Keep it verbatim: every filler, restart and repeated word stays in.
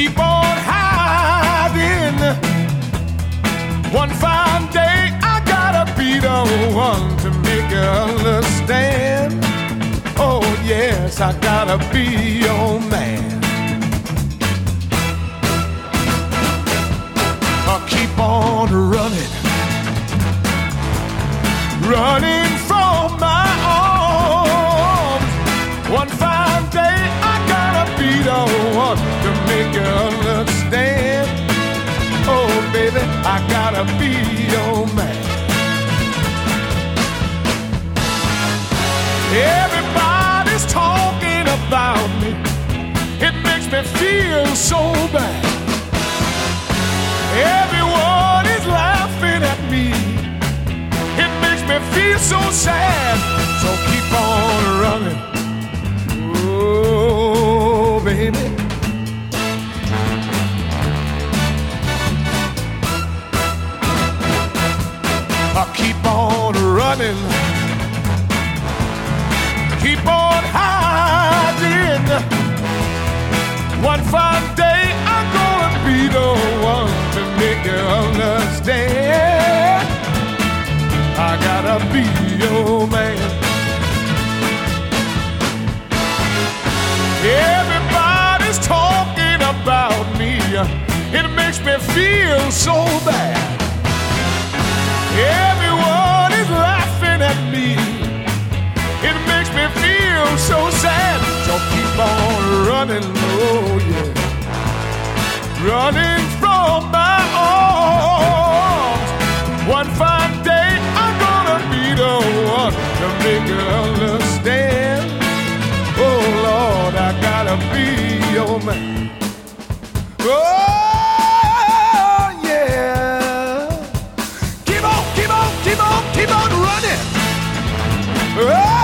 keep on hiding. One fine day I gotta be the one to make you understand. Oh yes, I gotta be your man. I'll keep on running, running from my arms. One fine day I gotta be the one to make you understand. Oh baby, I gotta be your man. Everybody's talking about me. It makes me feel so bad. Everyone is laughing at me. It makes me feel so sad. So keep on running. Oh, baby. I keep on running. Keep on hiding. One fine day I'm gonna be the one to make you understand. I gotta be your man. Everybody's talking about me. It makes me feel so bad. Everyone is laughing at me. It makes me feel so sad. So keep on running, oh yeah, running from my arms. One fine day I'm gonna be the one to make you understand. Oh Lord, I gotta be your man. Oh yeah, keep on, keep on, keep on, keep on running. Oh,